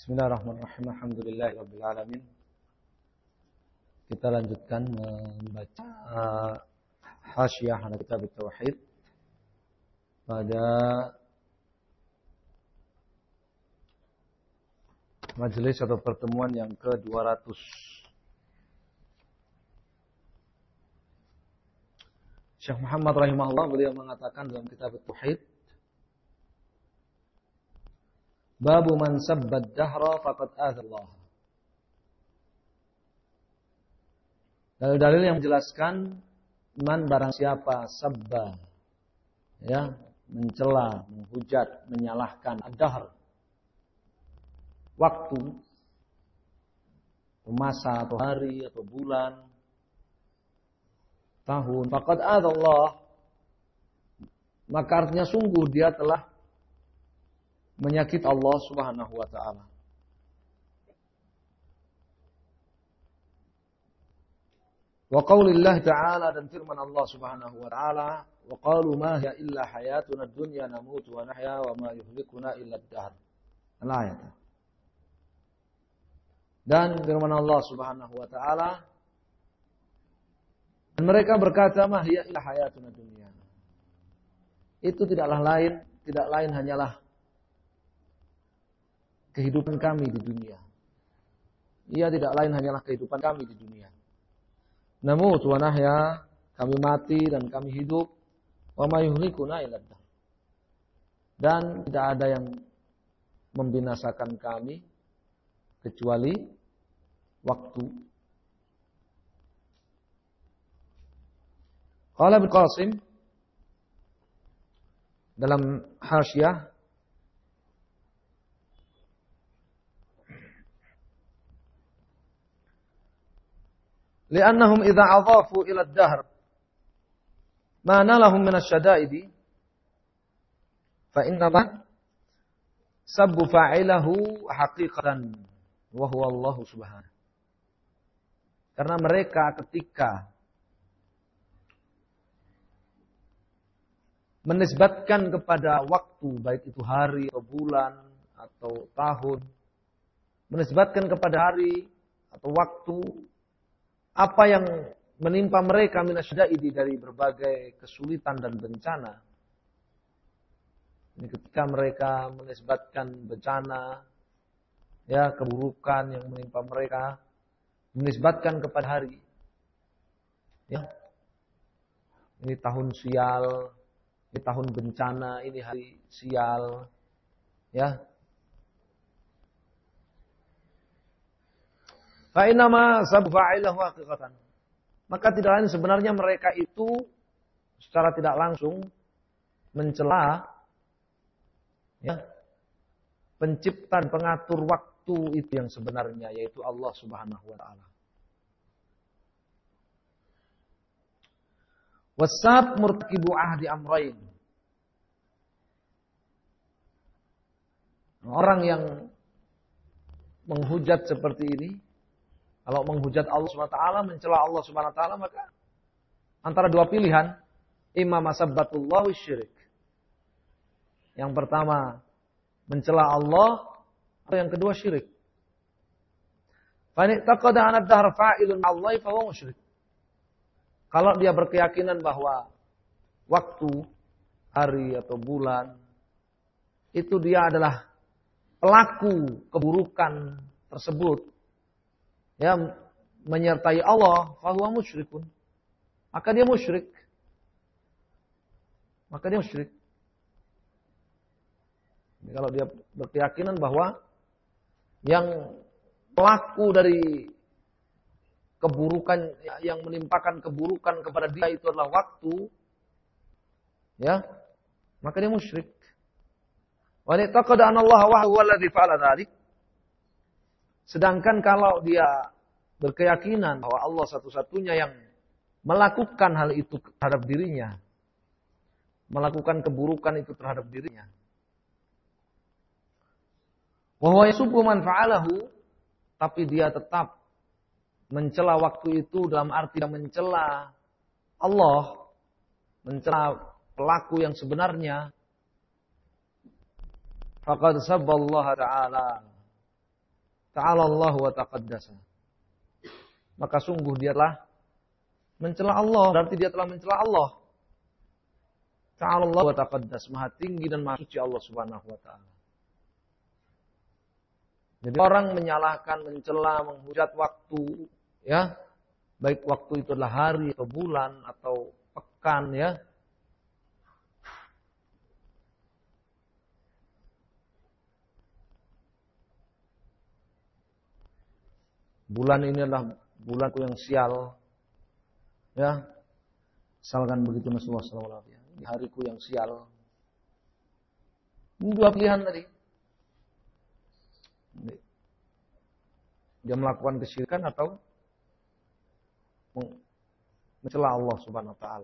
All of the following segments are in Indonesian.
Bismillahirrahmanirrahim. Alhamdulillahirabbil alamin. Kita lanjutkan membaca Hasyiah ala Kitab Tauhid pada majelis atau pertemuan yang ke-200. Syekh Muhammad rahimahullah beliau mengatakan dalam Kitab Tauhid, Babu man sabbad dahra faqad azallah. Dalil-dalil yang menjelaskan man barang siapa sabba, ya, mencela, menghujat, menyalahkan ad-dahr, waktu, masa atau hari atau bulan, tahun, faqad azallah, maka artinya sungguh dia telah menyakiti Allah Subhanahu wa taala. Wa qaulillah ta'ala, dan firman Allah Subhanahu wa taala, wa qalu ma hiya illa hayatuna ad-dunya namutu wa nahya wa ma yuhlikuna illa ad-dahr. Al-ayat. Dan firman Allah Subhanahu wa taala, dan mereka berkata ma hiya illa hayatuna ad-dunya. Itu tidak lain hanyalah kehidupan kami di dunia. Ia tidak lain hanyalah kehidupan kami di dunia. Namut wa nahya, kami mati dan kami hidup. Wa ma yuhlikuna illa ad-dahr. Dan tidak ada yang membinasakan kami kecuali waktu. Qala Ibnu Qasim dalam Hasyiah, li'annahum idza adhafu ila ad-dahr ma nalahum min asy-syada'idi fa innama sabbu fa'ilahu haqiqatan wa huwa Allah subhanahu. Karena mereka ketika menisbatkan kepada waktu, baik itu hari atau bulan atau tahun, menisbatkan kepada hari atau waktu apa yang menimpa mereka minasyada'idi, dari berbagai kesulitan dan bencana. Ini ketika mereka menisbatkan bencana, ya, keburukan yang menimpa mereka, menisbatkan kepada hari. Ya. Ini tahun sial, ini tahun bencana, ini hari sial. Ya. Fa innama sabbu fa'ilahu haqiqatan. Maka tidak lain sebenarnya mereka itu secara tidak langsung mencela, ya, pencipta dan pengatur waktu itu yang sebenarnya, yaitu Allah Subhanahu wa taala. Wasab murtakibu ahdi amrain. Orang yang menghujat seperti ini, kalau menghujat Allah Subhanahu wa taala, mencela Allah Subhanahu wa taala, maka antara dua pilihan, imma masabbatullah wa syirik. Yang pertama mencela Allah, atau yang kedua syirik. Fa in taqada an ad-dahr fa'ilun Allah fa huwa musyrik. Kalau dia berkeyakinan bahwa waktu, hari atau bulan itu dia adalah pelaku keburukan tersebut, ya, menyertai Allah, fahuwa musyrikun. Maka dia musyrik. Jadi kalau dia berkeyakinan bahwa yang pelaku dari keburukan, yang menimpakan keburukan kepada dia itu adalah waktu, ya, maka dia musyrik. Wa taqada anna Allah wa huwa alladhi fa'ala dzalik. Sedangkan kalau dia berkeyakinan bahwa Allah satu-satunya yang melakukan hal itu terhadap dirinya, melakukan keburukan itu terhadap dirinya, wa huwa yasubbu man fa'alahu, tapi dia tetap mencela waktu itu dalam arti dia mencela Allah, mencela pelaku yang sebenarnya, faqad sabballaha ta'ala, ta'ala Allah wa taqaddasa. Maka sungguh dia telah mencela Allah, berarti dia telah mencela Allah. Ta'ala Allah wa taqaddas, maha tinggi dan maha suci Allah Subhanahu wa taala. Jadi orang menyalahkan, mencela, menghujat waktu, ya, baik waktu itu adalah hari atau bulan atau pekan, ya. Bulan ini adalah bulanku yang sial, ya. Misalkan begitu Rasulullah SAW, ya. Ini hariku yang sial. Ini dua pilihan tadi. Dia melakukan kesyirikan atau mencela Allah Subhanahu wa taala.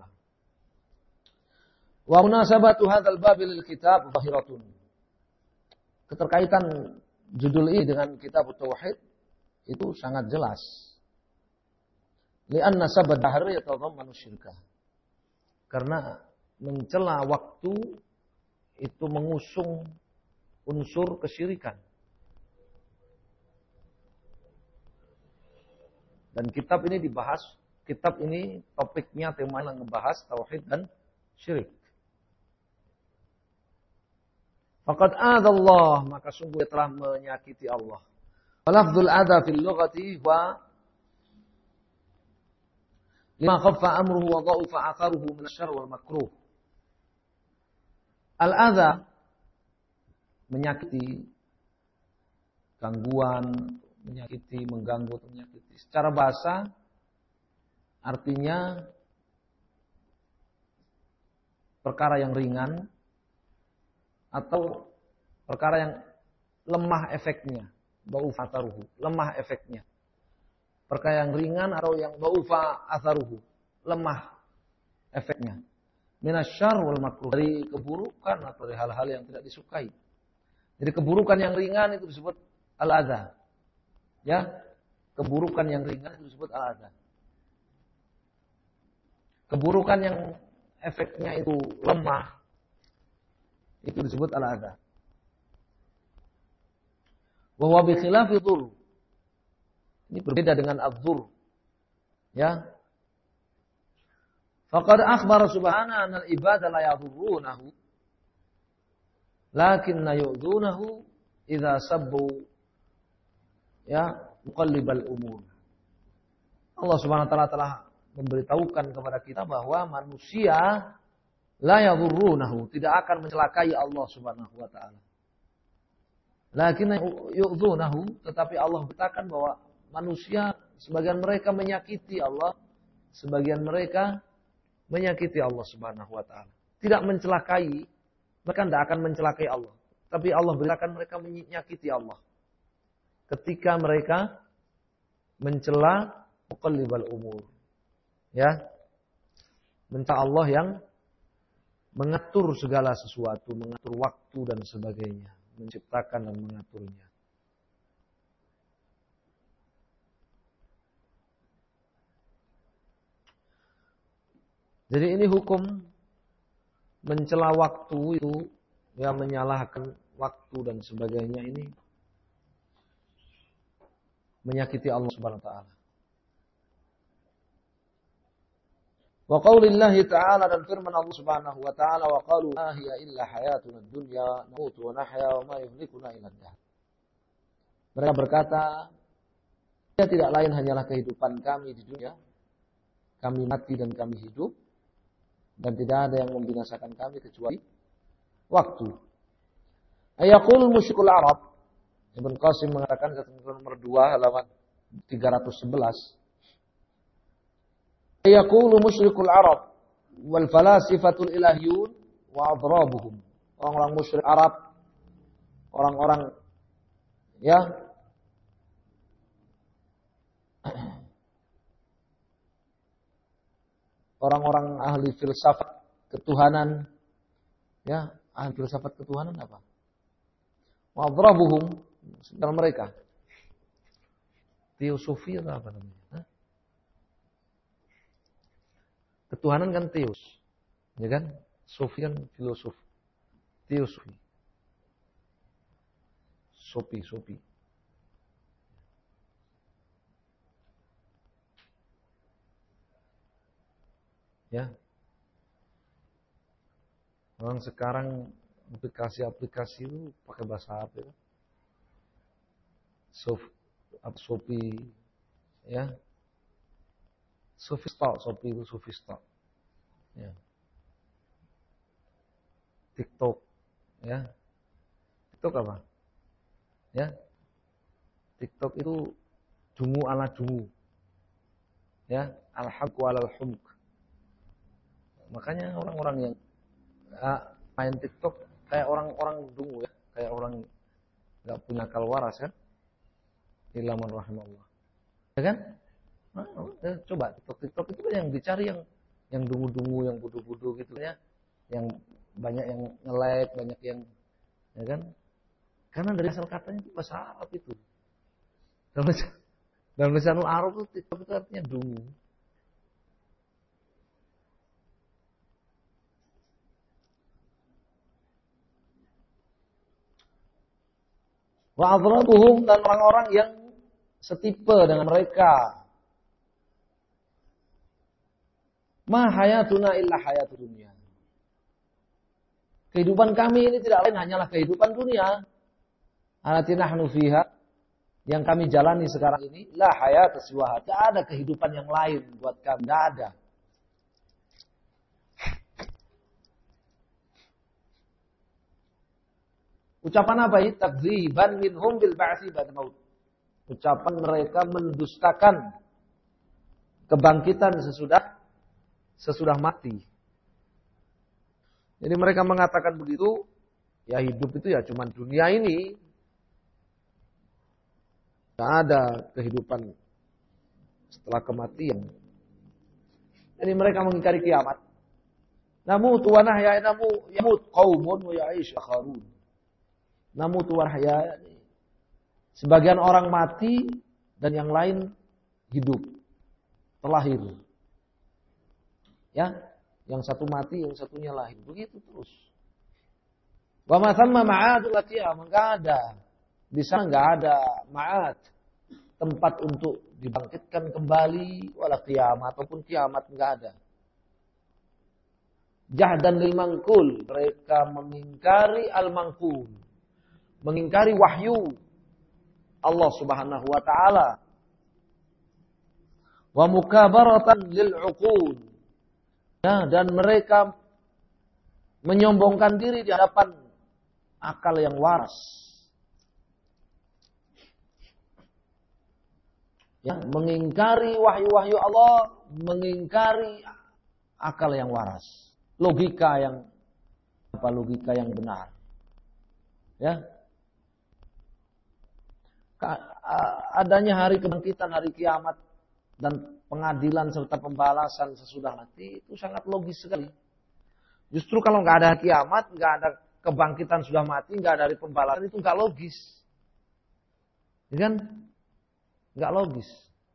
Wa munasabatu hadzal bab lil kitab zahiratun. Keterkaitan judul ini dengan kitab tauhid itu sangat jelas. Li'anna sabad dahr yatadhammanu syirka. Karena mencela waktu itu mengusung unsur kesyirikan. Dan kitab ini dibahas, kitab ini topiknya temanya ngebahas tauhid dan syirik. Faqad adallah, maka sungguh telah menyakiti Allah. Lafdzul adha fil lughati wa lima khaffa amruhu wa dha'ufa atharuhu min asy-syarr wal makruh. Al-adha menyakiti, gangguan, menyakiti, mengganggu, menyakiti. Secara bahasa artinya perkara yang ringan atau perkara yang lemah efeknya, dha'ufa atharuhu, lemah efeknya. Perkara yang ringan atau yang dha'ufa atharuhu, lemah efeknya. Minasyarr wal makruh, dari keburukan atau dari hal-hal yang tidak disukai. Jadi keburukan yang ringan itu disebut al-adha. Ya, keburukan yang ringan itu disebut al-adha. Keburukan yang efeknya itu lemah itu disebut al-adha. Wa huwa bi khilafi dhur. Ini berbeda dengan adzur. Ya. Faqad akhbara subhanahu anna al-ibada la yadhurrunahu lakinna yu'dhunahu idza sabbu ya muqallibal umur. Allah Subhanahu wa taala telah memberitahukan kepada kita bahwa manusia la yadhurrunahu, tidak akan mencelakai Allah Subhanahu wa taala. Lakin yu'dhunahu, tetapi Allah beritakan bahwa manusia sebagian mereka menyakiti Allah, sebagian mereka menyakiti Allah Subhanahu wa taala. Tidak mencelakai, mereka tidak akan mencelakai Allah, tapi Allah beritakan mereka menyakiti Allah. Ketika mereka mencela muqallibal umur. Ya. Mencela Allah yang mengatur segala sesuatu, mengatur waktu dan sebagainya, menciptakan dan mengaturnya. Jadi ini hukum mencela waktu itu, ya, menyalahkan waktu dan sebagainya ini menyakiti Allah Subhanahu wa taala. Wa qaulillahi ta'ala, dan firman Allah Subhanahu wa taala, wa qalu ma hiya illa hayatuna dunya namutu wa nahya wa ma yuhlikuna illa ad-dahr. Mereka berkata, ya, tidak lain hanyalah kehidupan kami di dunia. Kami mati dan kami hidup, dan tidak ada yang membinasakan kami kecuali waktu. Ayaqul musyrikul Arab, Ibn Qasim mengatakan nomor 2 halaman 311. Yaqulu musyrikul Arab wal falasifatul ilahiyun wa adrabuhum. Orang-orang musyrik Arab, orang-orang, ya, orang-orang ahli filsafat ketuhanan, ya, ahli filsafat ketuhanan apa? Wa adrabuhum, sebentar mereka. Teosofi atau apa namanya? Hah? Ketuhanan kan teos, ya kan? Sofi kan filosof. Teosofi. Sopi. Ya. Orang sekarang aplikasi-aplikasi itu pakai bahasa Arab ya. Shopee ya. Shopee itu Sofistal. Ya. TikTok ya. TikTok apa? Ya. TikTok itu dungu ala dungu. Ya, al-haqq walal humq. Makanya orang-orang yang main TikTok kayak orang-orang dungu ya, kayak orang enggak punya akal waras kan? Illa man rahimallah. Ya kan? Coba TikTok itu yang dicari yang dungu-dungu, yang budu-budu gitu ya. Yang banyak yang nge-like, banyak yang ya kan? Karena dari asal katanya itu bahasa Arab itu. Dalam lisanul Arab itu TikTok itu artinya dungu. Wa adrabuhum, dan orang-orang yang setipe dengan mereka. Ma hayatuna illa hayatud dunya. Kehidupan kami ini tidak lain hanyalah kehidupan dunia. Allati nahnu fiha, yang kami jalani sekarang ini, la hayata siwaha. Tidak ada kehidupan yang lain buat kami, tidak ada. Ucapan apa ini? Takdziban minhum bil ba'tsi ba'da maut. Ucapan mereka mendustakan kebangkitan sesudah mati. Jadi mereka mengatakan begitu, ya hidup itu ya cuma dunia ini. Tidak ada kehidupan setelah kematian. Jadi mereka mengingkari kiamat. Namut wa nahya, yamut qaumun wa ya'ish akharun. Namut wa nahya, sebagian orang mati dan yang lain hidup, terlahir. Ya, yang satu mati, yang satunya lahir. Begitu terus. Wa ma thamma ma'adul qiyamah, enggak ada. Di sana enggak ada ma'ad, tempat untuk dibangkitkan kembali, wala kiamat ataupun kiamat enggak ada. Jahdan lil mangkul, mereka mengingkari al-mangkul, mengingkari wahyu Allah Subhanahu wa taala. Wa mukabaratan lil uqul. Ya, dan mereka menyombongkan diri di hadapan akal yang waras. Ya, mengingkari wahyu-wahyu Allah, mengingkari akal yang waras. Logika yang benar. Ya. Adanya hari kebangkitan, hari kiamat dan pengadilan serta pembalasan sesudah mati itu sangat logis sekali. Justru kalau nggak ada kiamat, nggak ada kebangkitan sudah mati, nggak ada hari pembalasan, itu nggak logis, ya kan? Nggak logis.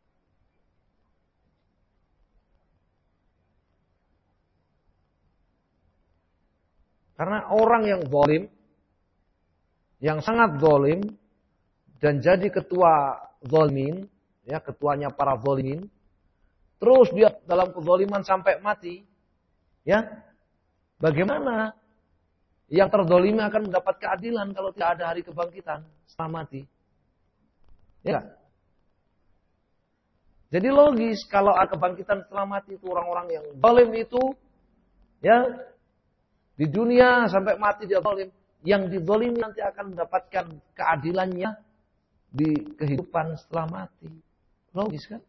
Karena orang yang zalim, yang sangat zalim dan jadi ketua zalimin, ya ketuanya para zalimin, terus dia dalam kezaliman sampai mati, ya bagaimana yang terzalimi akan mendapat keadilan kalau tidak ada hari kebangkitan setelah mati? Ya. Jadi logis kalau ada kebangkitan setelah mati itu orang-orang yang zalim itu, ya di dunia sampai mati dia zalim, yang dizalimi nanti akan mendapatkan keadilannya di kehidupan setelah mati. Logis kan?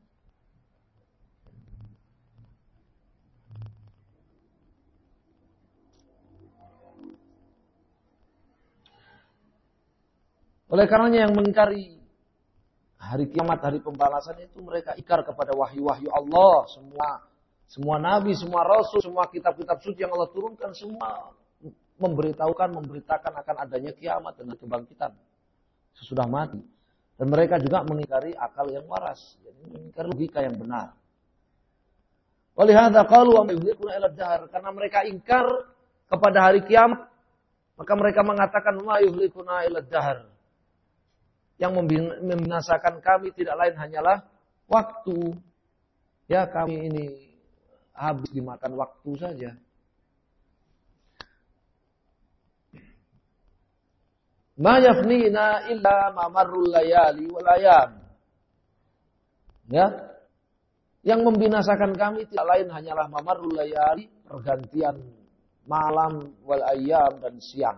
Oleh karenanya yang mengingkari hari kiamat, hari pembalasan itu mereka ingkar kepada wahyu-wahyu Allah. Semua nabi, semua rasul, semua kitab-kitab suci yang Allah turunkan, semua memberitakan akan adanya kiamat dan kebangkitan sesudah mati. Dan mereka juga mengingkari akal yang waras, jadi mengingkari logika yang benar. Walihada qalu wa yuhlikuna ila dahar, karena mereka ingkar kepada hari kiamat, maka mereka mengatakan wa yuhlikuna ila dahar. Yang membinasakan kami tidak lain hanyalah waktu. Ya, kami ini habis dimakan waktu saja. Ma yafnina illa ma marrul layali wal ayam. Ya. Yang membinasakan kami tidak lain hanyalah mamarrul layali, pergantian malam wal ayyam dan siang.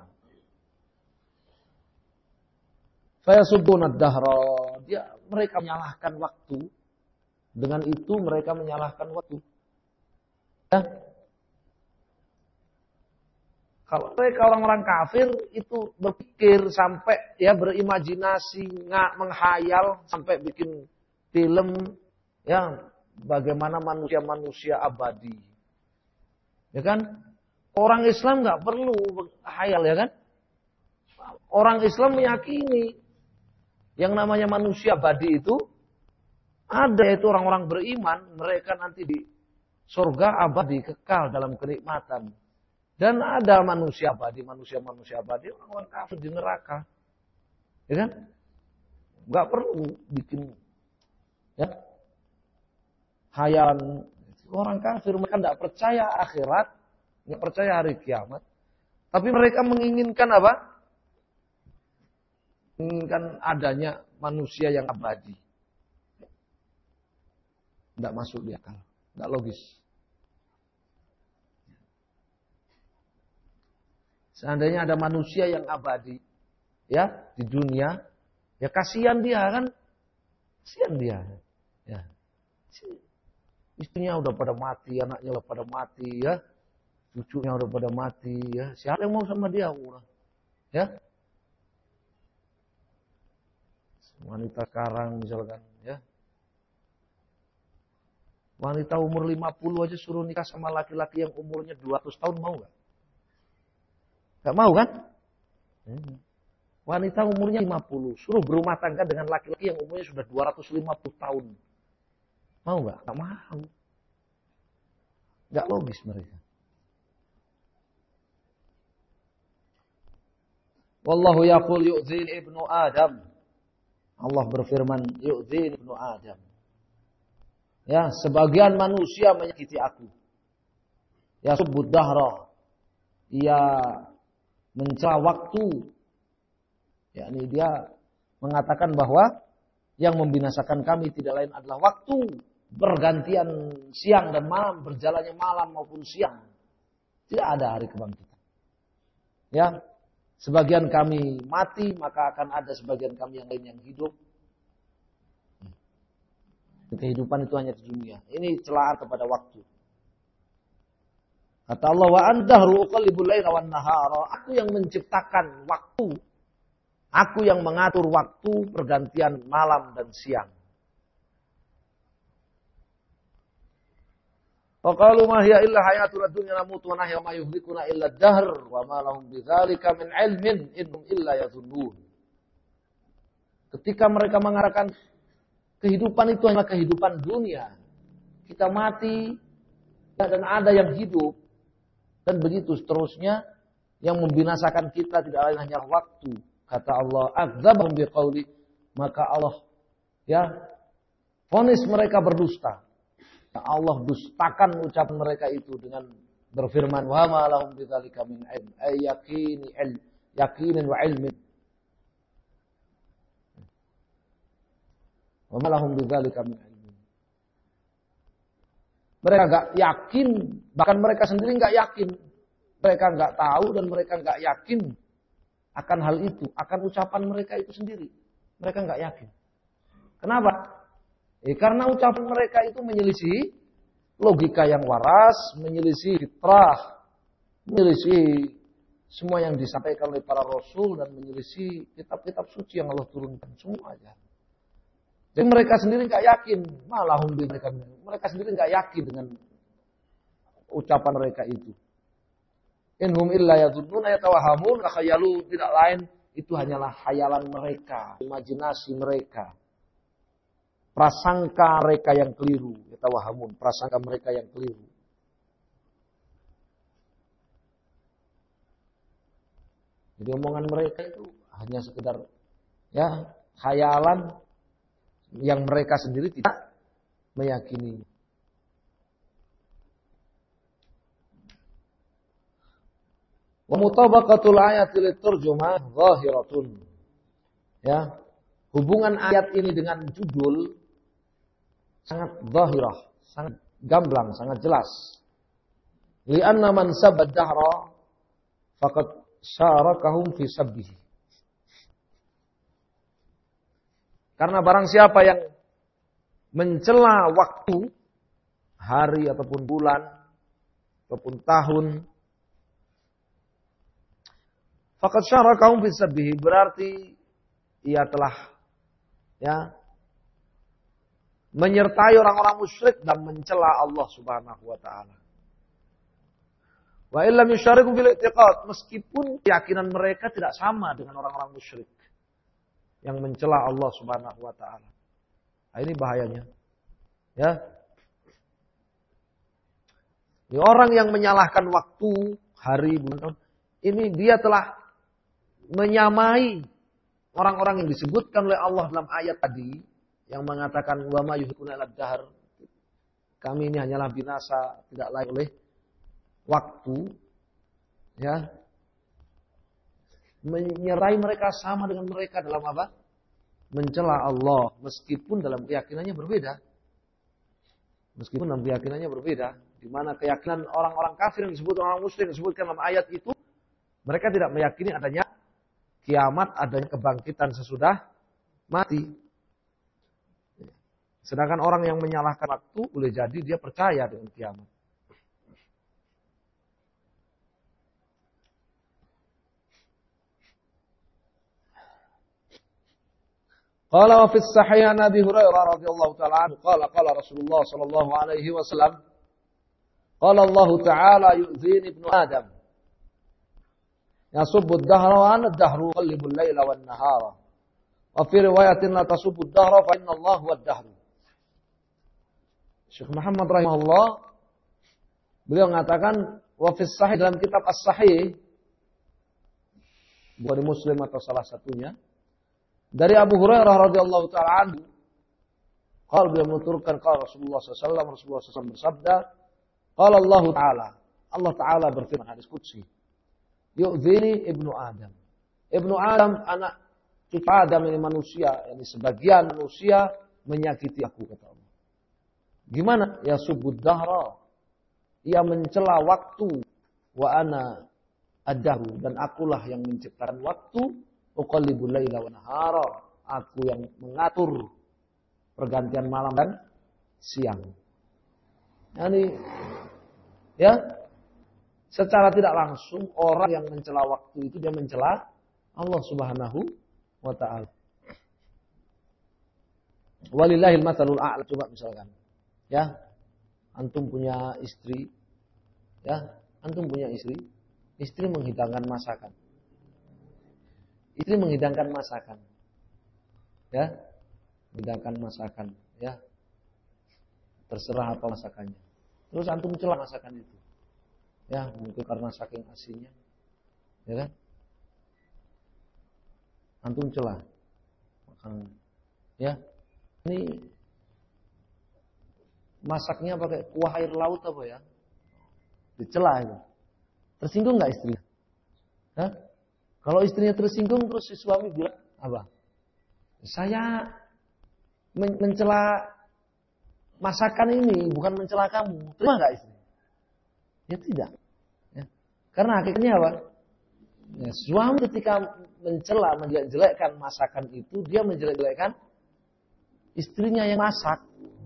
Fayasubbuna ad-dahra, mereka menyalahkan waktu. Dengan itu mereka menyalahkan waktu. Ya. Kalau mereka orang-orang kafir itu berpikir sampai ya berimajinasi, menghayal sampai bikin film ya bagaimana manusia-manusia abadi. Ya kan? Orang Islam nggak perlu menghayal ya kan? Orang Islam meyakini yang namanya manusia abadi itu ada, itu orang-orang beriman, mereka nanti di surga abadi kekal dalam kenikmatan. Dan ada manusia abadi, manusia abadi, orang-orang kafir di neraka. Ya kan? Enggak perlu bikin ya hayalan. Orang kafir mereka tidak percaya akhirat, enggak percaya hari kiamat. Tapi mereka menginginkan apa? Menginginkan adanya manusia yang abadi. Tidak masuk di akal, tidak logis. Seandainya ada manusia yang abadi, ya di dunia, ya kasihan dia kan, kasihan dia. Ya. Istrinya udah pada mati, anaknya udah pada mati, ya, cucunya udah pada mati, ya. Siapa yang mau sama dia, ya? Wanita sekarang misalkan, ya. Wanita umur 50 aja suruh nikah sama laki-laki yang umurnya 200 tahun, mau nggak? Nggak mau kan? Wanita umurnya 50 suruh berumah tangga dengan laki-laki yang umurnya sudah 250 tahun. Mau nggak? Nggak mau. Nggak logis mereka. Wallahu yaqul yu'zin ibnu Adam. Allah berfirman yu'zin ibnu Adam. Ya, sebagian manusia menyakiti aku. Ya subbud dahra. Ia mencela waktu. Yakni dia mengatakan bahwa yang membinasakan kami tidak lain adalah waktu. Bergantian siang dan malam, berjalannya malam maupun siang. Tidak ada hari kebangkitan. Ya, sebagian kami mati, maka akan ada sebagian kami yang lain yang hidup. Kehidupan itu hanya di dunia. Ini celaan kepada waktu. Kata Allah, wa antahru uqallibul laila wan nahara. Aku yang menciptakan waktu. Aku yang mengatur waktu pergantian malam dan siang. Wa qalu ma hiya illa hayatul dunya namutu wa nahya wa ma yuhlikuna illa ad-dahr wa ma lahum bidzalika min ilmin innahum illa yadhunnun. Ketika mereka mengatakan kehidupan itu hanya kehidupan dunia. Kita mati dan ada yang hidup. Dan begitu seterusnya, yang membinasakan kita tidak lain hanya waktu. Kata Allah, adzabahum biqauli, maka Allah ya vonis mereka berdusta. Allah dustakan ucapan mereka itu dengan berfirman, wa ma lahum bidzalika min ilm, ay yaqinin wa ilmin. Wa ma lahum bidzalika min ilm. Mereka enggak yakin, bahkan mereka sendiri enggak yakin. Mereka enggak tahu dan mereka enggak yakin akan hal itu, akan ucapan mereka itu sendiri. Mereka enggak yakin. Kenapa? Karena ucapan mereka itu menyelisih logika yang waras, menyelisih fitrah, menyelisih semua yang disampaikan oleh para rasul dan menyelisih kitab-kitab suci yang Allah turunkan semuanya. Jadi mereka sendiri nggak yakin, mereka sendiri nggak yakin dengan ucapan mereka itu. Inhum illa yadhunnuna yatawahamun khayalu, tidak lain itu hanyalah khayalan mereka, imajinasi mereka. Prasangka mereka yang keliru, yatawahamun, prasangka mereka yang keliru. Jadi omongan mereka itu hanya sekedar ya khayalan yang mereka sendiri tidak meyakini. Wa mutabaqatul ayati liturjumah zahiratun. Ya. Hubungan ayat ini dengan judul sangat zahirah, sangat gamblang, sangat jelas. Li'anna man sabad dahra faqad syarakahum fi sabbihi. Karena barang siapa yang mencela waktu, hari ataupun bulan, ataupun tahun, faqad syarakahum fi sabbihi, berarti ia telah menyertai orang-orang musyrik dan mencela Allah Subhanahu wa taala. Wa illam yusyariku fil i'tiqad, meskipun keyakinan mereka tidak sama dengan orang-orang musyrik yang mencela Allah Subhanahu wa taala. Nah, ini bahayanya. Ya. Ini orang yang menyalahkan waktu, hari, bulan, tahun, ini dia telah menyamai orang-orang yang disebutkan oleh Allah dalam ayat tadi yang mengatakan wa ma yuhlikuna illa dahr. Kami ini hanyalah binasa, tidak lain oleh waktu, ya, menyerai mereka sama dengan mereka dalam apa? Mencela Allah, meskipun dalam keyakinannya berbeda. Meskipun dalam keyakinannya berbeda, di mana keyakinan orang-orang kafir yang disebut orang musyrik yang disebutkan dalam ayat itu, mereka tidak meyakini adanya kiamat, adanya kebangkitan sesudah mati. Sedangkan orang yang menyalahkan waktu, boleh jadi dia percaya dengan kiamat. Qala wa fi as-sahih an Abi Hurairah radhiyallahu ta'ala anhu qala Rasulullah sallallahu alaihi wasallam qala Allah ta'ala yu'zini ibnu Adam yasubbu ad-dahra wa ana ad-dahru yuqallibu al-laila wan-nahara wa fi riwayatin la tasubbu ad-dahra fa inna Allah huwa ad-dahru. Syekh Muhammad rahimahullah beliau mengatakan wa fi as-sahih, dalam kitab as-sahih Bukhari Muslim atau salah satunya, dari Abu Hurairah radhiyallahu ta'ala anhu, qala, beliau menuturkan qala Rasulullah SAW bersabda, qala Allah Ta'ala, Allah Ta'ala berfirman hadis qudsi, yu'dzini ibnu Adam. Ibnu Adam, anak kita Adam ini manusia, yani sebagian manusia menyakiti aku, kata Allah. Gimana? Ya subud dahra, ia mencela waktu, wa ana ad-dahru, dan akulah yang menciptakan waktu. Uqallibul laila wa nahara, aku yang mengatur pergantian malam dan siang. Yani, ya, secara tidak langsung orang yang mencela waktu itu dia mencela Allah Subhanahu wa taala. Walillahil matsalul a'la, coba misalkan, ya, antum punya istri, ya, istri menghidangkan masakan. Istri menghidangkan masakan. Ya. Menghidangkan masakan, ya. Terserah apa masakannya. Terus antum celah masakan itu. Ya, mungkin karena saking asinnya. Ya kan? Antum celah makanan. Ya. Ini masaknya pakai kuah air laut apa ya? Dicela itu. Tersinggung enggak istrinya? Hah? Kalau istrinya tersinggung, terus si suami bilang, apa? Saya mencela masakan ini, bukan mencela kamu. Terima nggak istri? Ya tidak. Ya. Karena akhirnya apa? Ya, suami ketika mencela, menjelek-jelekkan masakan itu, dia menjelek-jelekkan istrinya yang masak.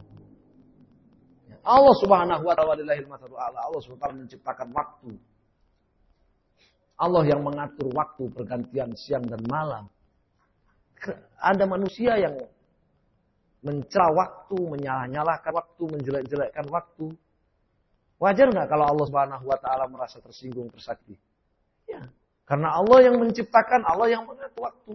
Ya. Allah Subhanahu wa ta'ala, Allah Subhanahu wa ta'ala menciptakan waktu. Allah yang mengatur waktu pergantian siang dan malam. Ada manusia yang mencela waktu, menyalah-nyalahkan waktu, menjelek-jelekkan waktu. Wajar nggak kalau Allah Subhanahu wa taala merasa tersinggung, tersakiti? Ya, karena Allah yang menciptakan, Allah yang mengatur waktu.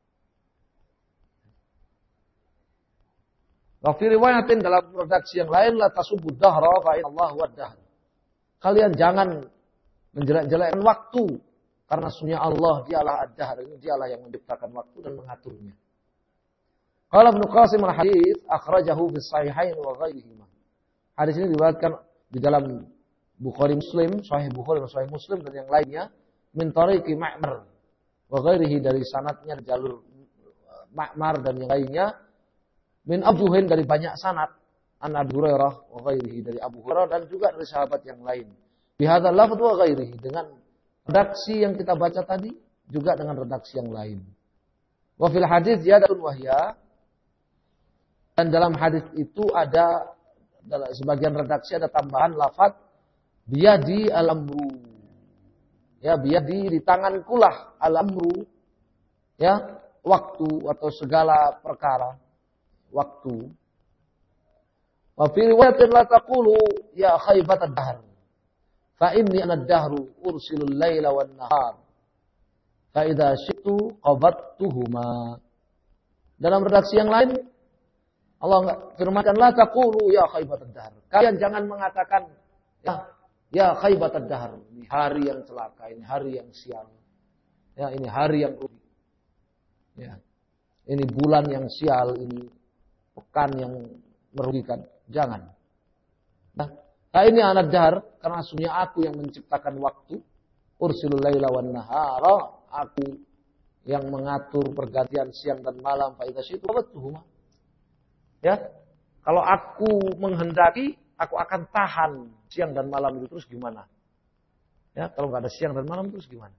Wa fi riwayatin, dalam redaksi yang lain, la tasubbu dahra fa innallaha huwad dahr. Kalian jangan menjelek-jelekkan waktu, karena sesungguhnya Allah dialah ad-dahr, dialah yang menciptakan waktu dan mengaturnya. Qala Ibnu Qasim al-hadits akhrajahu fi sahihain wa ghairihima. Hadis ini diriwayatkan di dalam Bukhari Muslim, Sahih Bukhari dan Sahih Muslim dan yang lainnya min tariqi Ma'mar wa ghairihi, dari sanadnya jalur Ma'mar dan yang lainnya, min abjuhin, dari banyak sanad, an Abi Hurairah wa ghairihi, dari Abu Hurairah dan juga dari sahabat yang lain. Bihadzal lafdz wa ghairihi, dengan redaksi yang kita baca tadi juga dengan redaksi yang lain. Wa fil hadis ziyadatun wahya, dan dalam hadis itu ada dalam sebagian redaksi ada tambahan lafaz biyadi al-amru. Ya, biyadi, di tangankulah al-amru, ya, waktu atau segala perkara, waktu. Wa fi riwayatin la taqulu ya khaybat ad-dahr fa inni ana ad-dahru ursilul laila wan nahar fa idza syi'tu qabattuhuma. Dalam redaksi yang lain Allah firmankan, la taqulu ya khaybat ad-dahr, kalian jangan mengatakan ya khaybat ad-dahr, ini hari yang celaka, ini hari yang sial, ya, ini hari yang rugi, ya, ini bulan yang sial, ini pekan yang merugikan. Jangan. Nah, ini anak dahr, karena sesungguhnya aku yang menciptakan waktu. Ursilul laila wan nahara, aku yang mengatur pergantian siang dan malam. Fa idza syi'tu qabattuhuma. Ya, kalau aku menghendaki, aku akan tahan siang dan malam itu, terus gimana? Ya, kalau nggak ada siang dan malam terus gimana?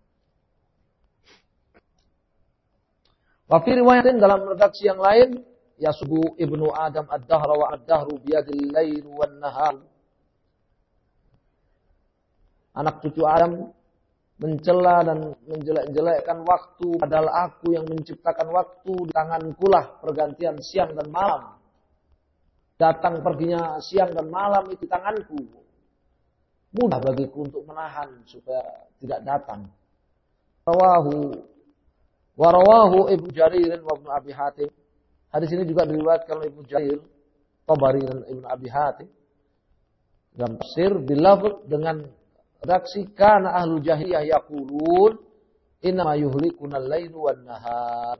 Wa fi riwayatin, dalam redaksi yang lain, ya subuh ibnu Adam ad-dahra wa ad-dahru biyadil lail wan nahar. Anak cucu Adam mencela dan menjelek-jelekkan waktu, padahal aku yang menciptakan waktu, di tangankulah pergantian siang dan malam. Datang perginya siang dan malam itu di tanganku. Mudah bagiku untuk menahan supaya tidak datang. Rawahu Ibnu Jarir wa Ibnu Abi Hatim. Hadis ini juga diriwayatkan oleh Ibnu Jarir, Tabari dan Ibnu Abi Hatim dalam tafsir bilafz dengan redaksi kana ahlul jahiliyah yaqulun inna ma yuhlikuna al-lailu wan nahar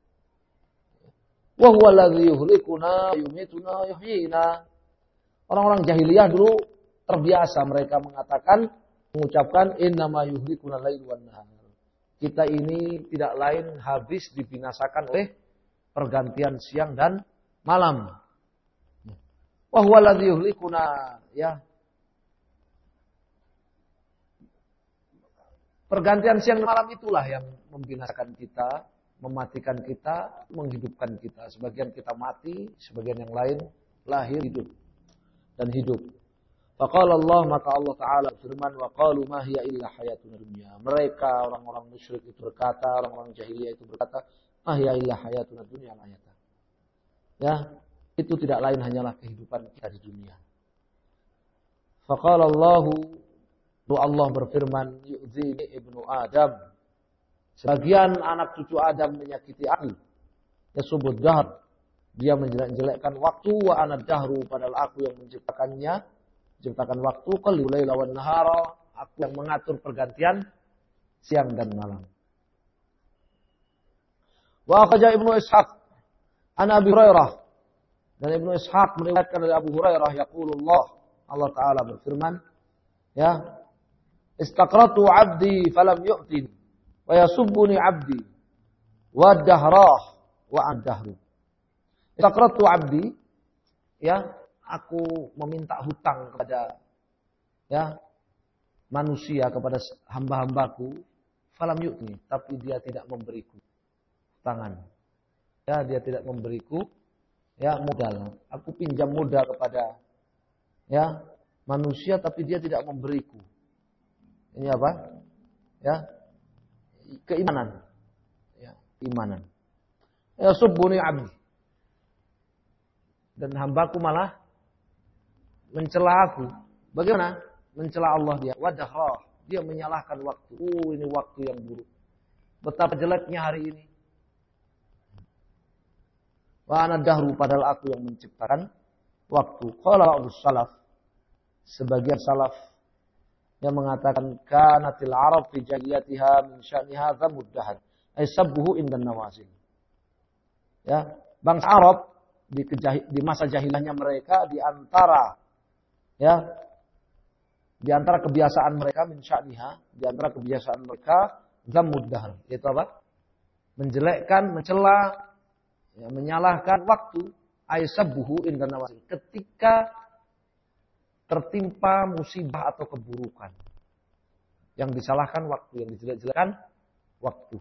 wa huwa alladhi yuhlikuna yumituna yuhyina. Orang-orang jahiliyah dulu terbiasa mereka mengucapkan inna ma yuhlikuna al-lailu wan nahar. Kita ini tidak lain habis dibinasakan oleh pergantian siang dan malam. Wa huwa alladzi yuhlikuna, ya. Pergantian siang dan malam itulah yang membinasakan kita, mematikan kita, menghidupkan kita. Sebagian kita mati, sebagian yang lain lahir, hidup dan hidup. Faqala Allah, maka Allah Ta'ala firman, wa qalu ma hiya illa hayatuna dunya. Mereka orang-orang musyrik itu berkata, orang-orang jahiliyah itu berkata, ma hiya illa hayatuna dunya ayata. Ya, itu tidak lain hanyalah kehidupan kita di dunia. Faqala Allah berfirman, yu'zini ibnu Adam. Sebagian anak cucu Adam menyakiti aku. Yasubud dahr, dia menjelek-jelekkan waktu, wa ana dahru, padahal aku yang menciptakannya, menciptakan waktu, qalil laila wan nahara, aku yang mengatur pergantian siang dan malam. Wa akhraja Ibnu Ishaq an Abi Hurairah, dan Ibnu Ishaq meriwayatkan dari Abu Hurairah, yaqulullah, Allah Ta'ala berfirman, ya, istaqratu 'abdi falam yu'tin wa yasubbuni 'abdi wa dahrah wa ad-dahru. Istaqratu 'abdi, ya, aku meminta hutang kepada, ya, manusia, kepada hamba-hambaku, falam yu'tini, tapi dia tidak memberiku tangan. Ya, dia tidak memberiku, ya, modal. Aku pinjam modal kepada, ya, manusia, tapi dia tidak memberiku. Ini apa? Ya, keimanan. Ya, keimanan. Ya, subbuni abdi. Dan hambaku malah mencela aku. Bagaimana? Mencela Allah dia. Wadahlah. Dia menyalahkan waktu. Ini waktu yang buruk. Betapa jeleknya hari ini. Wa ana dahru, padahal aku yang menciptakan waktu. Qala ba'dus salaf. Sebagian salaf yang mengatakan kanatil arab fi jahiliyatiha min sya'niha dhamud dahr ay sabbuhu indan nawazil. Ya, bangsa Arab di masa jahilahnya mereka, di antara, ya, Di antara kebiasaan mereka min sya'niha, di antara kebiasaan mereka zammud dahr, yaitu apa? Menjelekkan, mencela, ya, menyalahkan waktu, aisabbuhu inda nawazil, ketika tertimpa musibah atau keburukan. Yang disalahkan waktu, yang dijelek-jelekkan waktu.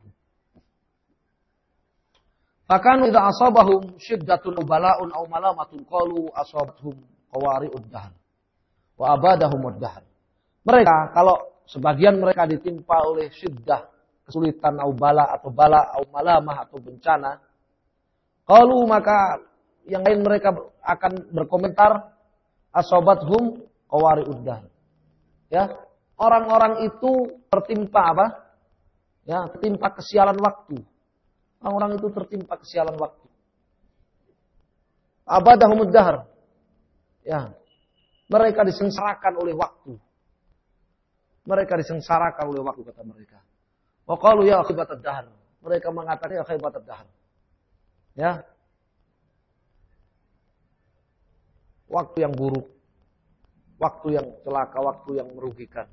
Bahkan idza asabahum syiddatun bala'un aw malamatun qalu asabathum qawari'ud dahr wa abadahumud dahr. Mereka, kalau sebagian mereka ditimpa oleh syiddah, kesulitan au bala atau malamah atau bencana, qalu, maka yang lain mereka akan berkomentar asabathum qawari'ud dahr. Ya, orang-orang itu tertimpa apa? Ya, tertimpa kesialan waktu. Orang-orang itu tertimpa kesialan waktu. Abadahumud dahr. Ya, mereka disengsarakan oleh waktu. Mereka disengsarakan oleh waktu, kata mereka. Wa qalu ya khibatad dahr. Mereka mengatakan ya khibatad dahr. Ya. Waktu yang buruk. Waktu yang celaka, waktu yang merugikan.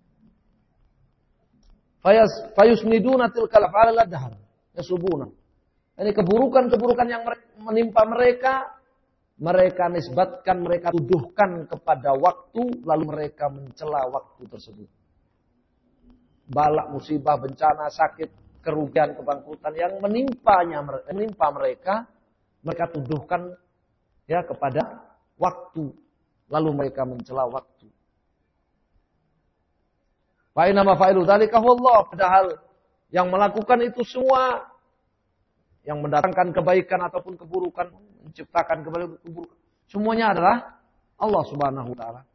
Fayusniduna tilkal af'al dahr. Yasubuna. Ini keburukan-keburukan yang menimpa mereka, mereka nisbatkan, mereka tuduhkan kepada waktu, lalu mereka mencela waktu tersebut. Balak, musibah, bencana, sakit, kerugian, kebangkrutan yang menimpa mereka, mereka tuduhkan ya kepada waktu, lalu mereka mencela waktu. Fa inna ma fa'ilu dzalika huwallah, padahal yang melakukan itu semua, yang mendatangkan kebaikan ataupun keburukan, menciptakan keburukan, semuanya adalah Allah Subhanahu wa taala.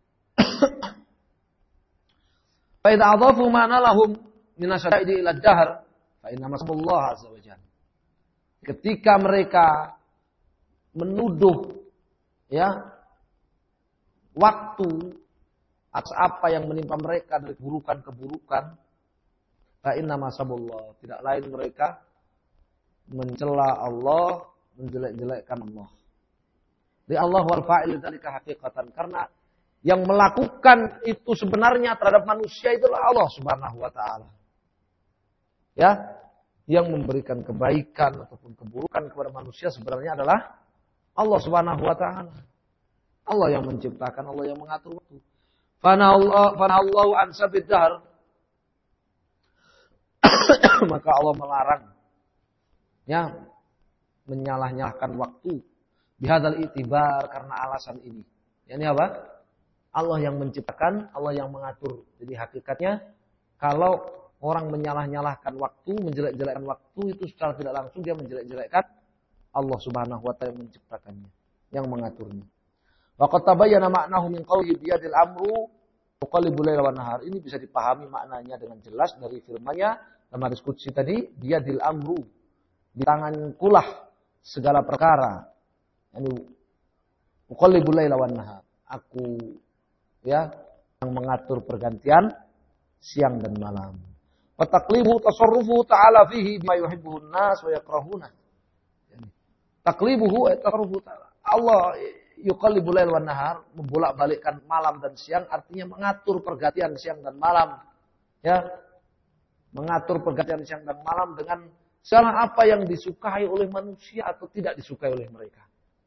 Fa idza adhafu ma nalahum min asyadidi ila dahr, fa inna masabullah azza wa jalla. Ketika mereka menuduh ya waktu atas apa yang menimpa mereka dari keburukan-keburukan, fa inna masabullah, tidak lain mereka mencela Allah, menjelek-jelekkan Allah. Di Allah wal fa'il dzalika haqiqatan, karena yang melakukan itu sebenarnya terhadap manusia itulah Allah Subhanahu wa taala. Ya, yang memberikan kebaikan ataupun keburukan kepada manusia sebenarnya adalah Allah Subhanahu wa taala. Allah yang menciptakan, Allah yang mengatur waktu. Fana Allahu an sabid dahr. Maka Allah melarang ya menyalah-nyalahkan waktu bihadzal itibar, karena alasan ini. Yani apa? Allah yang menciptakan, Allah yang mengatur. Jadi hakikatnya kalau orang menyalah-nyalahkan waktu, menjelek-jelekkan waktu, itu secara tidak langsung dia menjelek-jelekkan Allah Subhanahu wa taala yang menciptakannya, yang mengaturnya. Wa qad tabayyana ma'nahu min qawli biyadil amru tuqallibul laila wan nahar. Ini bisa dipahami maknanya dengan jelas dari firman-Nya dalam hadis qudsi tadi, biyadil amru, di tangankulah segala perkara. Yani tuqallibul laila wan nahar. Aku ya yang mengatur pergantian siang dan malam. Wa taqlibu tasarrufu ta'ala fihi bima yuhibbuhu an-nas wa yakrahuna. Taqlibuhu tasarrufu ta'ala. Allah yuqallibul lail wan nahar, membolak-balikkan malam dan siang, artinya mengatur pergantian siang dan malam. Ya. Mengatur pergantian siang dan malam dengan segala apa yang disukai oleh manusia atau tidak disukai oleh mereka.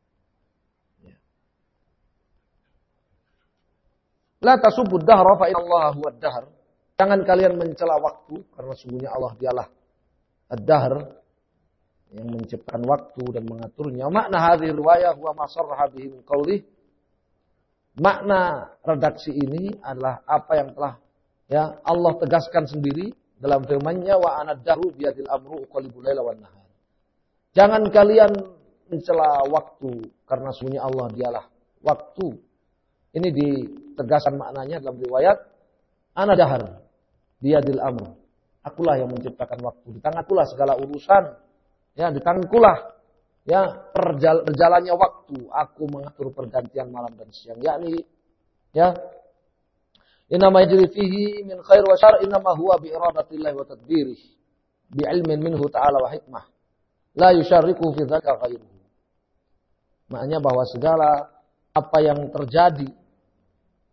La tasubud dahra fa innallaha huwad dahr. Jangan kalian mencela waktu, karena sungguhnya Allah dialah ad-dahr, yang menciptakan waktu dan mengaturnya. Makna hadhihi riwayah huwa ma sarraha bihi min qaulih. Makna redaksi ini adalah apa yang telah ya Allah tegaskan sendiri dalam firman-Nya, wa anad dahru biyadil amru uqallibul laila wan nahar. Jangan kalian mencela waktu, karena sungguhnya Allah dialah waktu. Ini ditegaskan maknanya dalam riwayat, ana dahar biyadil amr. Akulah yang menciptakan waktu. Di tangankulah segala urusan. Ya, di tangankulah ya berjalannya waktu. Aku mengatur pergantian malam dan siang. Yakni ya, innama yajri fihi min khair wa syarr innama huwa bi iradatillah wa tadbirih. Bi ilmin minhu ta'ala wa hikmah. La yusyarriku fi dzaka ghairuhu. Maknanya bahwa segala apa yang terjadi,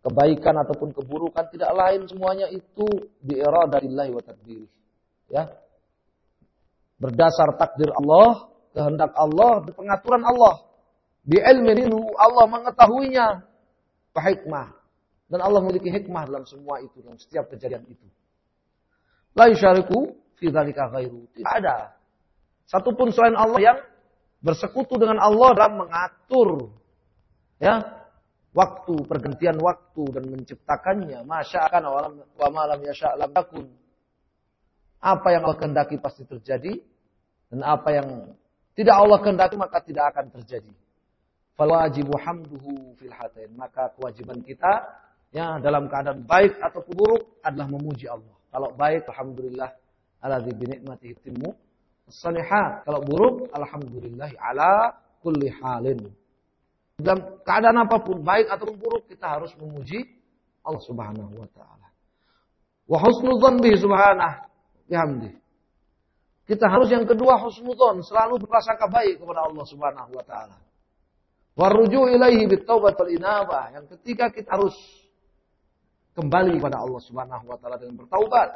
kebaikan ataupun keburukan tidak lain semuanya itu biiradatillahi wa tadbirih. Ya. Berdasar takdir Allah, kehendak Allah, pengaturan Allah. Bi'ilmi minhu, Allah mengetahuinya. Wa hikmah. Dan Allah memiliki hikmah dalam semua itu, dalam setiap kejadian itu. La yusyariku fi dzalika ghairu. Tidak ada satupun selain Allah yang bersekutu dengan Allah dalam mengatur ya waktu, pergantian waktu dan menciptakannya. Masya'akan wa ma lam yasha' lam yakun. Apa yang Allah kehendaki pasti terjadi dan apa yang tidak Allah kehendaki maka tidak akan terjadi. Fal wajibu hamduhu fil hatain. Maka kewajiban kita ya dalam keadaan baik atau buruk adalah memuji Allah. Kalau baik alhamdulillah alladzi bi ni'matihi timmu shalihat. Kalau buruk alhamdulillah ala kulli halin. Dalam keadaan apapun, baik ataupun buruk, kita harus memuji Allah Subhanahu wa taala. Wa husnudzon bihi subhanahu bihamdi. Kita harus yang kedua husnudzon, selalu berprasangka baik kepada Allah Subhanahu wa taala. Wa ruju' ilaihi bitaubat wal inabah. Yang ketiga kita harus kembali kepada Allah Subhanahu wa taala dengan bertaubat.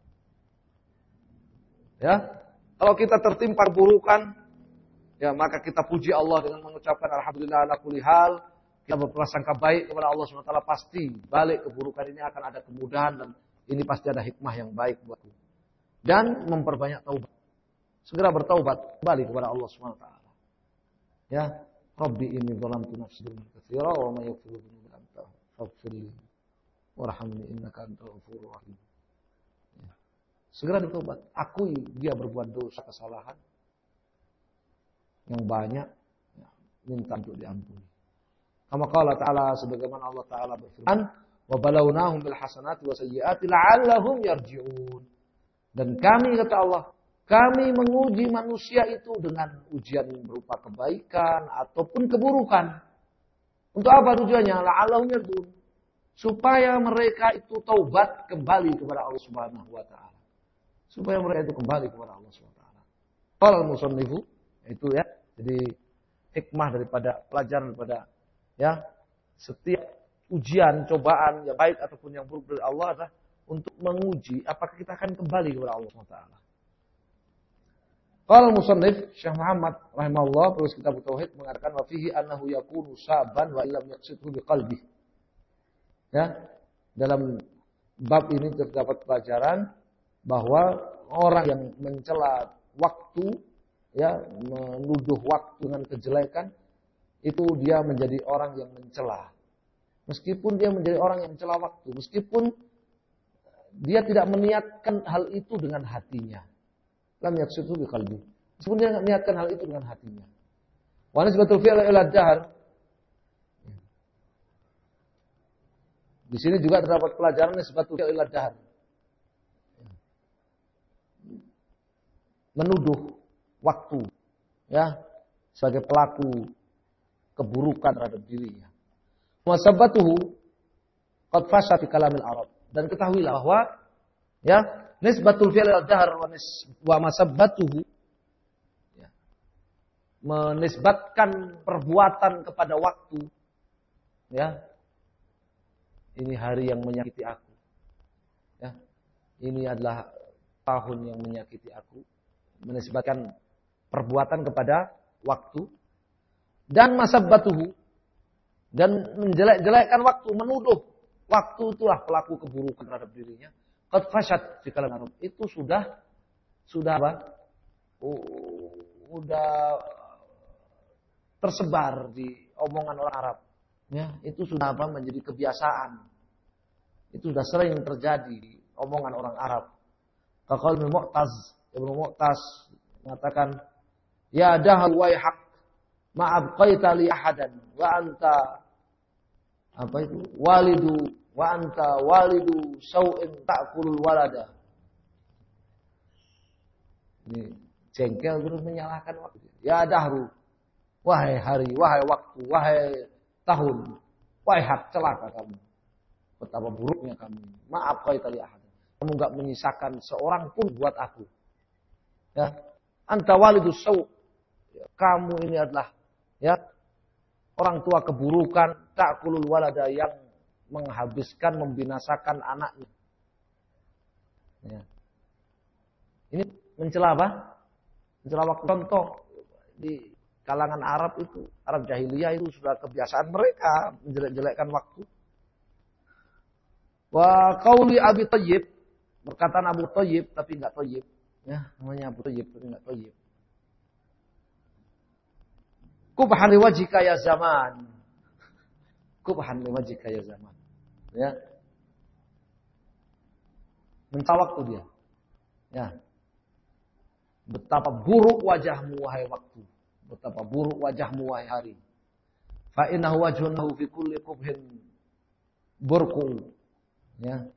Ya. Kalau kita tertimpa keburukan, ya maka kita puji Allah dengan mengucapkan alhamdulillah ala kulli hal. Kita berprasangka baik kepada Allah SWT, pasti balik keburukan ini akan ada kemudahan dan ini pasti ada hikmah yang baik buatku. Dan memperbanyak taubat. Segera bertaubat kembali kepada Allah SWT. Ya, Rabbi inni dhalamtu nafsi dzulman katsira wa may yaghfiru dzunuba illa anta faghfirli warhamni innaka antal ghafurur rahim. Segera bertobat. Akui dia berbuat dosa kesalahan yang banyak, ya, minta untuk diampuni. Kama qala ta'ala, sebagaimana Allah Ta'ala berfirman, wa balawnahum bil hasanati wa sayyiati la'allahum yarji'un. Dan kami, kata Allah, kami menguji manusia itu dengan ujian berupa kebaikan ataupun keburukan. Untuk apa tujuannya? La'allahum yarji'un. Supaya mereka itu taubat kembali kepada Allah Subhanahu wa taala. Supaya mereka itu kembali kepada Allah Subhanahu wa taala. Qala al-musannifu, itu ya. Jadi hikmah daripada pelajaran daripada ya setiap ujian, cobaan yang baik ataupun yang buruk dari Allah adalah untuk menguji apakah kita akan kembali kepada Allah Subhanahu wa taala. Qala al-musannif Syekh Muhammad rahimahullah terus kitab tauhid mengatakan wa fihi annahu yakunu saban wa illam yaqsidhu biqalbi. Ya, dalam bab ini terdapat pelajaran bahwa orang yang mencela waktu, ya, menuduh waktu dengan kejelekan, itu dia menjadi orang yang mencela. Meskipun dia menjadi orang yang mencela waktu, meskipun dia tidak meniatkan hal itu dengan hatinya. Lam yaqsidhu biqalbi. Meskipun dia tidak meniatkan hal itu dengan hatinya. Wa nisbatul fi'l ila dahr. Di sini juga terdapat pelajaran nisbatul fi'l ila dahr. Menuduh waktu, ya, sebagai pelaku keburukan terhadap dirinya. Wasabatuhu qad fasha fi kalamil Arab. Dan ketahuilah bahwa ya, nisbatul fi'l al-dahr wa masabbatuhu, ya, menisbatkan perbuatan kepada waktu, ya. Ini hari yang menyakiti aku. Ya. Ini adalah tahun yang menyakiti aku. Menisbatkan perbuatan kepada waktu dan masabbatuhu, dan menjelek-jelekkan waktu, menuduh waktu itulah pelaku keburukan terhadap dirinya. Qad fasyat fi kalam Arab. Itu sudah apa? Sudah tersebar di omongan orang Arab. Ya, itu sudah apa? Menjadi kebiasaan. Itu sudah sering terjadi di omongan orang Arab. Kaqal Ibnu Mu'taz mengatakan, ya dahal wayhaq ma abqaita li ahadan wa anta apa itu? Walidu wa anta walidu sau'in ta'kulul walada. Ini jengkel terus menyalahkan waktu. Ya dahru, wahai hari, wahai waktu, wahai tahun, wayhaq, celaka kamu. Betapa buruknya kamu. Ma abqaita li ahadan. Kamu enggak menyisakan seorang pun buat aku. Ya, anta walidus sau'. Kamu ini adalah, ya, orang tua keburukan, ta'kulul walada, yang menghabiskan, membinasakan anaknya. Ya. Ini mencela apa? Mencela waktu. Contoh di kalangan Arab itu, Arab jahiliyah itu sudah kebiasaan mereka menjelek-jelekkan waktu. Wa qauli Abi Thayyib, perkataan Abu Thayyib tapi enggak Thayyib. Ya, namanya Abu Thayyib tapi enggak Thayyib. Kubhan liwajhika ya zaman. Kubhan liwajhika ya zaman. Ya. Mencela waktu dia. Ya. Betapa buruk wajahmu wahai waktu. Betapa buruk wajahmu wahai hari. Fa innahu wajhunahu fi kulli qubhin burqu. Ya.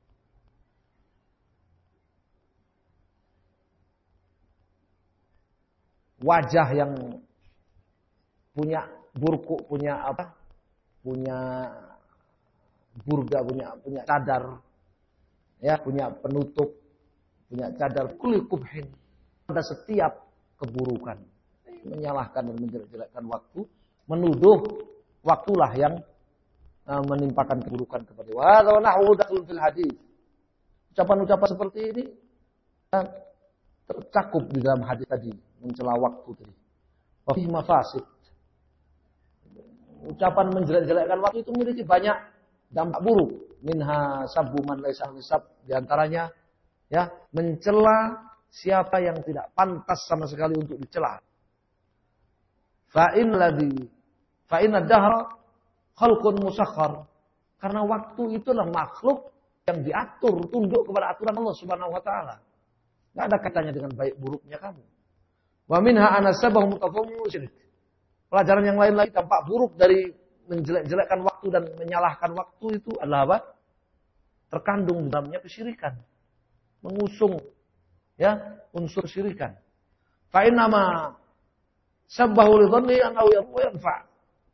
Wajah yang punya burku, punya apa? Punya burga, punya cadar. Ya, punya penutup, punya cadar kulli qubhin. Pada setiap keburukan. Menyalahkan dan menjelek-jelekkan waktu, menuduh waktulah yang menimpakan keburukan kepada dia. Wa nahwu dakhul fil hadis. Ucapan-ucapan seperti ini tercakup di dalam hadis tadi, mencela waktu tadi. Wa fihi mafasid. Ucapan menjelek-jelekkan waktu itu memiliki banyak dampak buruk. Minha sabbu man laisa hisab, di antaranya ya, mencela siapa yang tidak pantas sama sekali untuk dicela. Fa inna dahra khalqun musakhkhar. Karena waktu itulah makhluk yang diatur, tunduk kepada aturan Allah Subhanahu wa taala. Enggak ada kaitannya dengan baik buruknya kamu. Wa minha anasabahu mutafawwil syirik. Pelajaran yang lain lagi dampak buruk dari menjelek-jelekkan waktu dan menyalahkan waktu itu adalah apa? Terkandung dalamnya kesyirikan. Mengusung ya, unsur syirikan. Fa innama sabbahu li dhanni annahu yanfa'.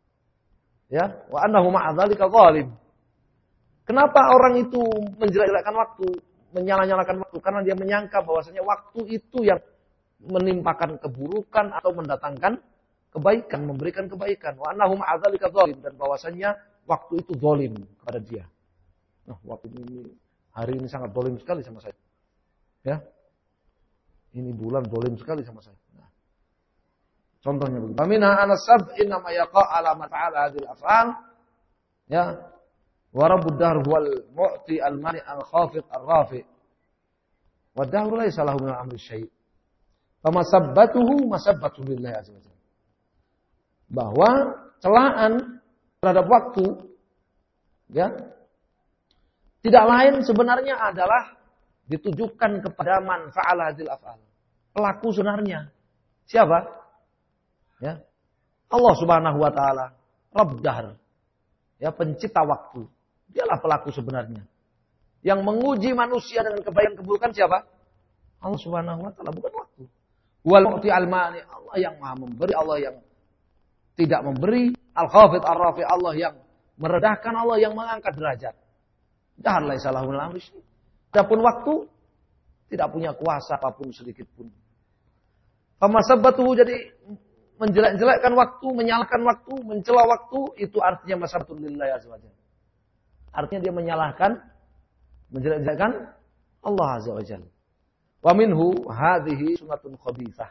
Ya, wa annahu ma'a dzalika zalim. Kenapa orang itu menjelek-jelekkan waktu, menyalah-nyalakan waktu? Karena dia menyangka bahwasanya waktu itu yang menimpakan keburukan atau mendatangkan kebaikan, memberikan kebaikan. Wa annahu ma'a dzalika zalim, dan bahwasanya waktu itu zalim kepada dia. Nah, waktu ini, hari ini sangat zalim sekali sama saya. Ya. Ini bulan zalim sekali sama saya. Nah. Contohnya begitu. Famina anasab inna ma yaqa ala ma ta'ala hadhil af'al. Ya. Wa rabbud dahr huwal mu'ti al-mani al-khafid ar-rafi. Wa dahr laysa lahu min al-amri syai'. Famasabbatuhu masabbatu lillahi azza wa jalla. Bahwa celaan terhadap waktu ya, tidak lain sebenarnya adalah ditujukan kepada man fa'ala hadhil af'al. Pelaku sebenarnya siapa? Ya. Allah Subhanahu wa taala, Rabb dahr. Ya, pencipta waktu. Dialah pelaku sebenarnya. Yang menguji manusia dengan kebaikan keburukan siapa? Allah Subhanahu wa taala, bukan waktu. Wal mu'ti al-mani, Allah yang Maha memberi, Allah yang tidak memberi, al-khafid ar-rafi, Allah yang merendahkan, Allah yang mengangkat derajat. Dahr laisa lahu min al-amri syai'. Adapun waktu tidak punya kuasa apapun sedikit pun. Famasabbatuhu, jadi menjelek-jelekkan waktu, menyalahkan waktu, mencela waktu, itu artinya masabbatun lillahi azza wa jalla. Artinya dia menyalahkan, menjelek-jelekkan Allah azza wa jalla. Wa minhu hadhihi sunnatun khabithah.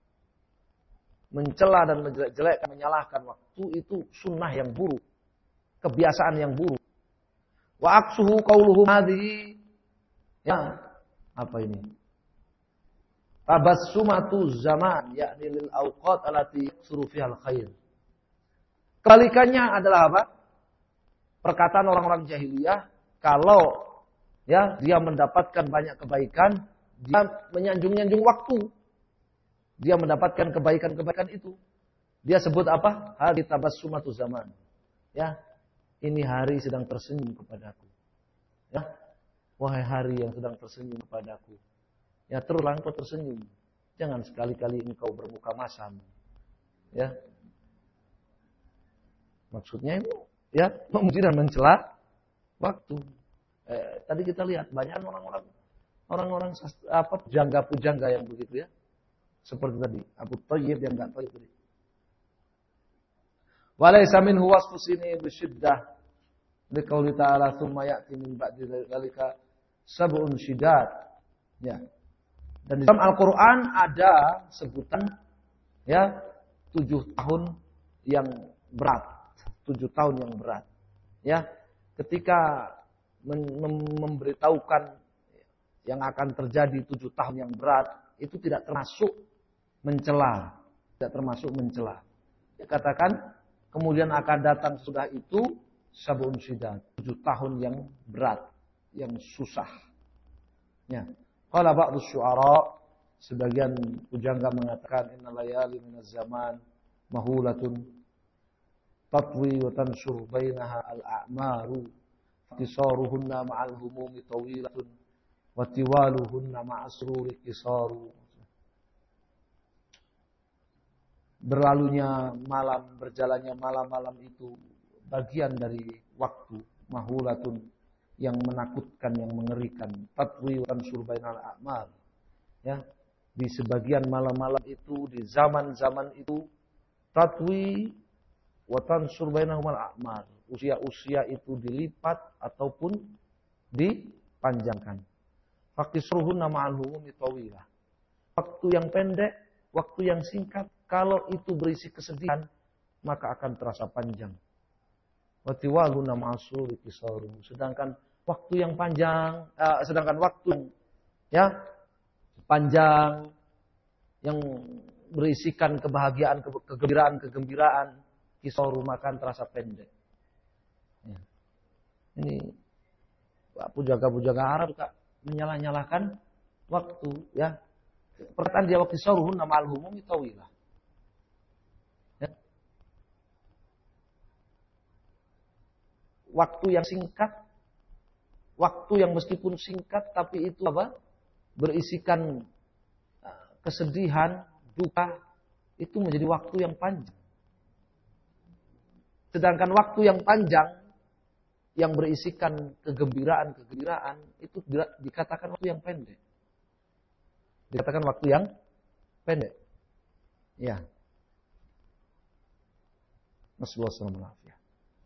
Mencela dan menjelek-jelekkan, menyalahkan waktu itu sunnah yang buruk, kebiasaan yang buruk. Wa aksuhu qauluhu hadhihi, ya, apa ini? Tabassumatu zaman, yakni lil awqat allati yaksuru fiha al-khair. Kebalikannya adalah apa? Perkataan orang-orang jahiliyah, kalau ya dia mendapatkan banyak kebaikan, dia menyanjung-nyanjung waktu. Dia mendapatkan kebaikan-kebaikan itu. Dia sebut apa? Hadhi tabassumatu zaman. Ya, ini hari sedang tersenyum kepadaku. Ya, wahai hari yang sedang tersenyum kepadaku. Ya, teruslah engkau tersenyum. Jangan sekali-kali engkau bermuka masam. Ya. Maksudnya itu ya, memuji dan mencela waktu. Tadi kita lihat banyak orang-orang apa pujangga-pujangga yang begitu ya. Seperti tadi Abu Thayyib yang enggak tahu tadi. Walaysa minhu wasfu sini bisyiddah. Liqauli ta'ala tsumma ya'ti min ba'di dzalika sab'un syidad. Ya. Dan di dalam Al-Qur'an ada sebutan ya 7 tahun yang berat. 7 tahun yang berat. Ya. Ketika memberitahukan yang akan terjadi 7 tahun yang berat, itu tidak termasuk mencela. Tidak termasuk mencela. Dia katakan, kemudian akan datang sesudah itu sab'un syidad, 7 tahun yang berat, yang susah. Ya. Qala ba'du syu'ara, sebagian pujangga mengatakan innal layali minaz zaman mahulatun tatwi wa tansur bainaha al-a'maru qisaruhunna ma'al humumi tawilatun wa tiwaluhunna ma'asruri qisaru. Berlalunya malam, berjalannya malam-malam itu bagian dari waktu mahulatun yang menakutkan, yang mengerikan. Tatwi wa tansur bainal a'mar. Ya, di sebagian malam-malam itu, di zaman-zaman itu, tatwi wa tansur bainahumal a'mar. Usia-usia itu dilipat ataupun dipanjangkan. Faqisruhunna ma'al humumi tawilah. Waktu yang pendek, waktu yang singkat, kalau itu berisi kesedihan, maka akan terasa panjang. Wa tiwaluna ma'asuri qisaru. Sedangkan waktu yang panjang, sedangkan waktu ya panjang yang berisikan kebahagiaan, kegembiraan, qisaru maka terasa pendek. Ya. Ini pujaga-pujaga Arab Kak menyalah-nyalahkan waktu ya. Perkataan dia waktu qisaruhun ma'al humumi tawilah. Ya. Waktu yang singkat, waktu yang meskipun singkat tapi itu apa? Berisikan kesedihan, duka, itu menjadi waktu yang panjang. Sedangkan waktu yang panjang yang berisikan kegembiraan itu dikatakan waktu yang pendek. Dikatakan waktu yang pendek. Ya. Nasallallahu alaihi.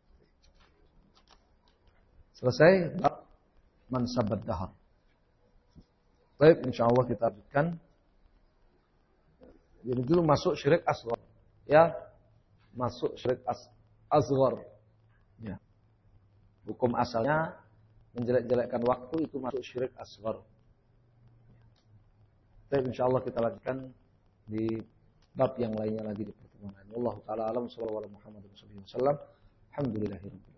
Selesai bab mansabad dahar. Baik, insyaallah kita lanjutkan. Jadi dulu masuk syirik asghar. Ya. Masuk syirik asghar. Ya. Hukum asalnya menjelek-jelekkan waktu itu masuk syirik asghar. Baik, insyaallah kita lanjutkan di bab yang lainnya lagi di pertemuan. Wallahu taala alam sallallahu alaihi wasallam. Alhamdulillahirabbil